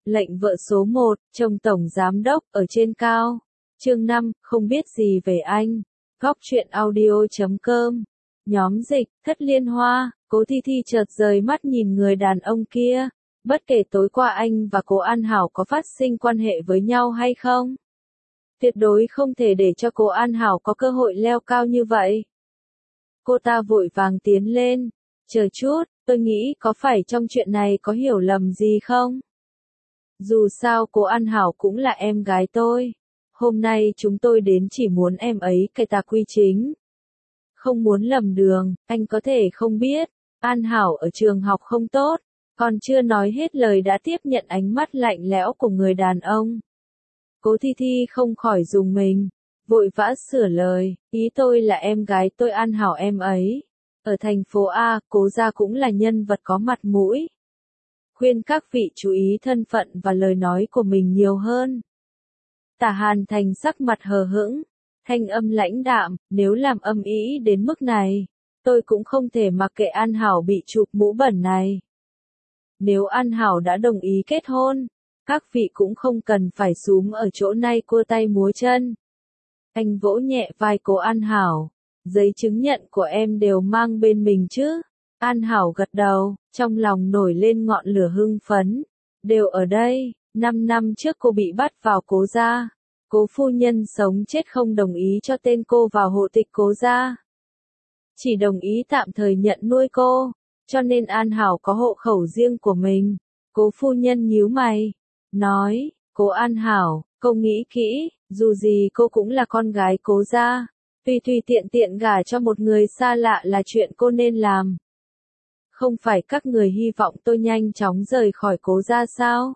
Lệnh vợ số 1, chồng tổng giám đốc ở trên cao. Chương 5, không biết gì về anh. Góc truyện audio.com. Nhóm dịch, Thất Liên Hoa. Cố Thi Thi chợt rời mắt nhìn người đàn ông kia. Bất kể tối qua anh và cô An Hảo có phát sinh quan hệ với nhau hay không, tuyệt đối không thể để cho cô An Hảo có cơ hội leo cao như vậy. Cô ta vội vàng tiến lên. Chờ chút, tôi nghĩ có phải trong chuyện này có hiểu lầm gì không? Dù sao cô An Hảo cũng là em gái tôi. Hôm nay chúng tôi đến chỉ muốn em ấy cải tà quy chính. Không muốn lầm đường, anh có thể không biết. An Hảo ở trường học không tốt. Còn chưa nói hết lời đã tiếp nhận ánh mắt lạnh lẽo của người đàn ông. Cố Thi Thi không khỏi rùng mình. Vội vã sửa lời, ý tôi là em gái tôi An Hảo em ấy. Ở thành phố A, Cố gia cũng là nhân vật có mặt mũi. Khuyên các vị chú ý thân phận và lời nói của mình nhiều hơn. Tả Hàn Thành sắc mặt hờ hững, thanh âm lãnh đạm, nếu làm âm ĩ đến mức này, tôi cũng không thể mặc kệ An Hảo bị chụp mũ bẩn này. Nếu An Hảo đã đồng ý kết hôn, các vị cũng không cần phải xúm ở chỗ này cua tay múa chân. Anh vỗ nhẹ vai cô An Hảo, giấy chứng nhận của em đều mang bên mình chứ? An Hảo gật đầu, trong lòng nổi lên ngọn lửa hưng phấn. Đều ở đây, 5 năm trước cô bị bắt vào Cố gia. Cố phu nhân sống chết không đồng ý cho tên cô vào hộ tịch Cố gia. Chỉ đồng ý tạm thời nhận nuôi cô, cho nên An Hảo có hộ khẩu riêng của mình. Cố phu nhân nhíu mày, nói, Cố An Hảo, cô nghĩ kỹ, dù gì cô cũng là con gái Cố gia. Tùy tùy tiện tiện gả cho một người xa lạ là chuyện cô nên làm. Không phải các người hy vọng tôi nhanh chóng rời khỏi Cố gia sao?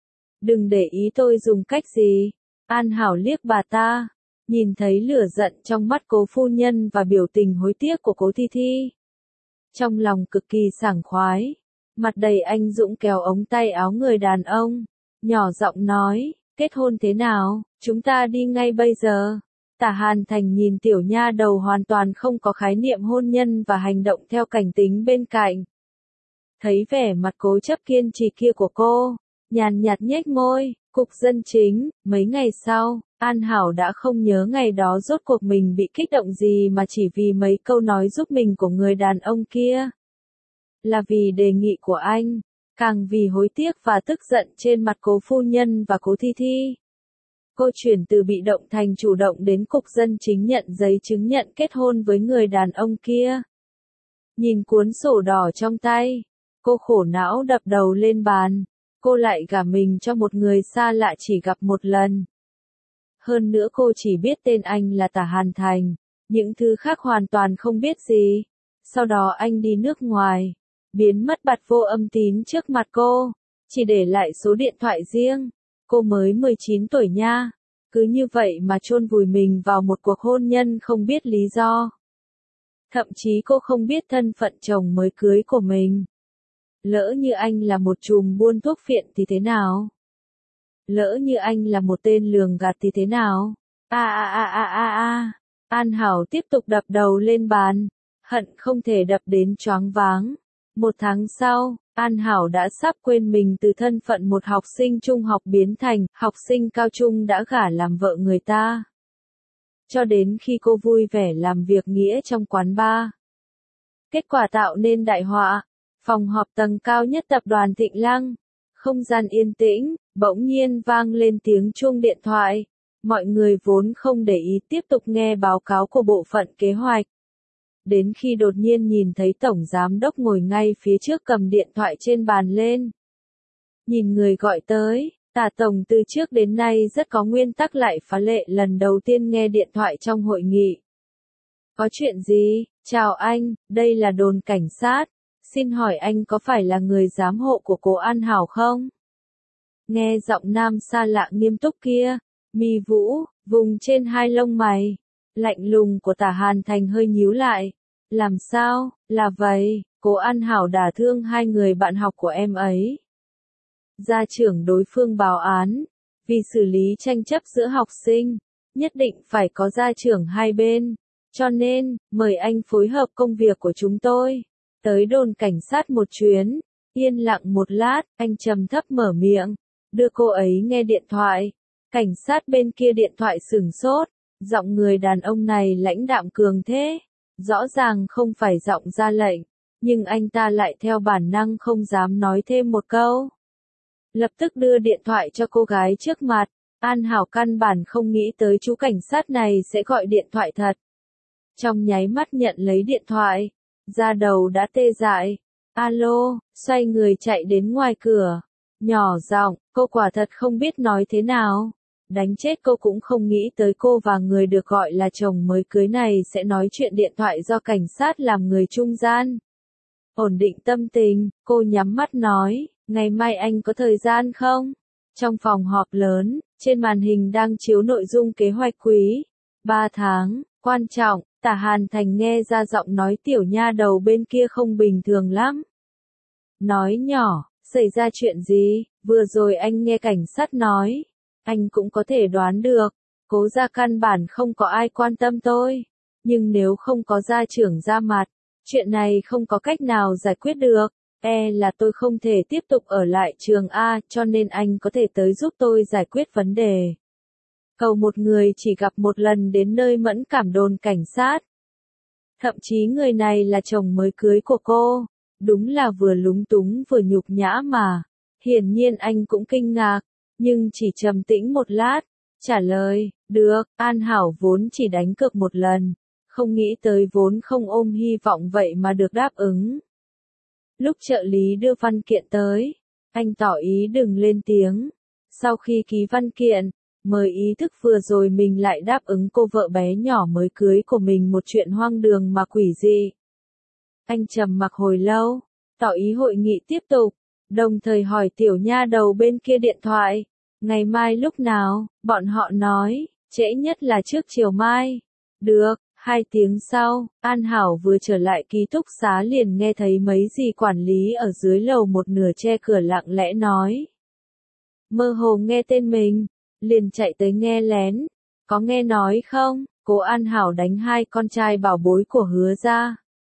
Đừng để ý tôi dùng cách gì. An Hảo liếc bà ta, nhìn thấy lửa giận trong mắt Cố phu nhân và biểu tình hối tiếc của Cố Thi Thi. Trong lòng cực kỳ sảng khoái, mặt đầy anh dũng kéo ống tay áo người đàn ông, nhỏ giọng nói, kết hôn thế nào, chúng ta đi ngay bây giờ. Tả Hàn Thành nhìn tiểu nha đầu hoàn toàn không có khái niệm hôn nhân và hành động theo cảnh tính bên cạnh. Thấy vẻ mặt cố chấp kiên trì kia của cô, nhàn nhạt nhếch môi, cục dân chính. Mấy ngày sau, An Hảo đã không nhớ ngày đó rốt cuộc mình bị kích động gì mà chỉ vì mấy câu nói giúp mình của người đàn ông kia. Là vì đề nghị của anh, càng vì hối tiếc và tức giận trên mặt Cố phu nhân và Cố Thi Thi. Cô chuyển từ bị động thành chủ động đến cục dân chính nhận giấy chứng nhận kết hôn với người đàn ông kia. Nhìn cuốn sổ đỏ trong tay, cô khổ não đập đầu lên bàn. Cô lại gả mình cho một người xa lạ chỉ gặp một lần. Hơn nữa cô chỉ biết tên anh là Tả Hàn Thành, những thứ khác hoàn toàn không biết gì. Sau đó anh đi nước ngoài, biến mất bặt vô âm tín trước mặt cô, chỉ để lại số điện thoại riêng. Cô mới 19 tuổi nha, cứ như vậy mà chôn vùi mình vào một cuộc hôn nhân không biết lý do. Thậm chí cô không biết thân phận chồng mới cưới của mình. Lỡ như anh là một trùm buôn thuốc phiện thì thế nào? Lỡ như anh là một tên lường gạt thì thế nào? An Hảo tiếp tục đập đầu lên bàn, hận không thể đập đến choáng váng. 1 tháng sau, An Hảo đã sắp quên mình từ thân phận một học sinh trung học biến thành học sinh cao trung đã gả làm vợ người ta. Cho đến khi cô vui vẻ làm việc nghĩa trong quán bar. Kết quả tạo nên đại họa. Phòng họp tầng cao nhất tập đoàn Thịnh Lăng. Không gian yên tĩnh, bỗng nhiên vang lên tiếng chuông điện thoại. Mọi người vốn không để ý tiếp tục nghe báo cáo của bộ phận kế hoạch. Đến khi đột nhiên nhìn thấy tổng giám đốc ngồi ngay phía trước cầm điện thoại trên bàn lên. Nhìn người gọi tới, Tả tổng từ trước đến nay rất có nguyên tắc lại phá lệ lần đầu tiên nghe điện thoại trong hội nghị. Có chuyện gì? Chào anh, đây là đồn cảnh sát. Xin hỏi anh có phải là người giám hộ của cô An Hảo không? Nghe giọng nam xa lạ nghiêm túc kia, mi vũ, vùng trên hai lông mày, lạnh lùng của Tả Hàn Thành hơi nhíu lại. Làm sao, là vậy, cô An Hảo đả thương 2 người bạn học của em ấy. Gia trưởng đối phương báo án, vì xử lý tranh chấp giữa học sinh, nhất định phải có gia trưởng hai bên. Cho nên, mời anh phối hợp công việc của chúng tôi. Tới đồn cảnh sát một chuyến. Yên lặng một lát, anh trầm thấp mở miệng. đưa cô ấy nghe điện thoại. Cảnh sát bên kia điện thoại sửng sốt, giọng người đàn ông này lãnh đạm cường thế, rõ ràng không phải giọng ra lệnh, nhưng anh ta lại theo bản năng không dám nói thêm một câu. Lập tức đưa điện thoại cho cô gái trước mặt, An Hảo căn bản không nghĩ tới chú cảnh sát này sẽ gọi điện thoại thật. Trong nháy mắt nhận lấy điện thoại, da đầu đã tê dại. Alo, xoay người chạy đến ngoài cửa, nhỏ giọng, cô quả thật không biết nói thế nào. Đánh chết cô cũng không nghĩ tới cô và người được gọi là chồng mới cưới này sẽ nói chuyện điện thoại do cảnh sát làm người trung gian. Ổn định tâm tình, cô nhắm mắt nói, ngày mai anh có thời gian không? Trong phòng họp lớn, trên màn hình đang chiếu nội dung kế hoạch quý 3 tháng, quan trọng, Tả Hàn Thành nghe ra giọng nói tiểu nha đầu bên kia không bình thường lắm. Nói nhỏ, xảy ra chuyện gì, vừa rồi anh nghe cảnh sát nói. Anh cũng có thể đoán được, Cố gia căn bản không có ai quan tâm tôi. Nhưng nếu không có gia trưởng ra mặt, chuyện này không có cách nào giải quyết được. Là tôi không thể tiếp tục ở lại trường A, cho nên anh có thể tới giúp tôi giải quyết vấn đề. Cầu một người chỉ gặp một lần đến nơi mẫn cảm đồn cảnh sát. Thậm chí người này là chồng mới cưới của cô. Đúng là vừa lúng túng vừa nhục nhã mà. Hiển nhiên anh cũng kinh ngạc, nhưng chỉ trầm tĩnh một lát, trả lời, được. An Hảo vốn chỉ đánh cược một lần, không nghĩ tới vốn không ôm hy vọng vậy mà được đáp ứng. Lúc trợ lý đưa văn kiện tới, anh tỏ ý đừng lên tiếng. Sau khi ký văn kiện, mới ý thức vừa rồi mình lại đáp ứng cô vợ bé nhỏ mới cưới của mình một chuyện hoang đường mà quỷ dị. Anh trầm mặc hồi lâu, tỏ ý hội nghị tiếp tục, đồng thời hỏi tiểu nha đầu bên kia điện thoại, ngày mai lúc nào, bọn họ nói, trễ nhất là trước chiều mai. Được. 2 tiếng sau, An Hảo vừa trở lại ký túc xá liền nghe thấy mấy dì quản lý ở dưới lầu một nửa che cửa lặng lẽ nói. Mơ hồ nghe tên mình, liền chạy tới nghe lén. Có nghe nói không, cô An Hảo đánh 2 con trai bảo bối của Hứa gia.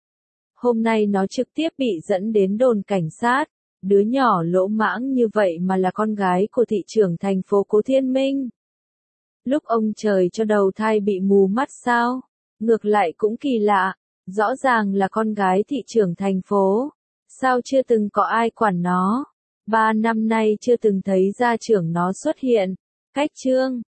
Hôm nay nó trực tiếp bị dẫn đến đồn cảnh sát. Đứa nhỏ lỗ mãng như vậy mà là con gái của thị trưởng thành phố Cố Thiên Minh. Lúc ông trời cho đầu thai bị mù mắt sao? Ngược lại cũng kỳ lạ, rõ ràng là con gái thị trưởng thành phố, sao chưa từng có ai quản nó, 3 năm nay chưa từng thấy gia trưởng nó xuất hiện, cách chương.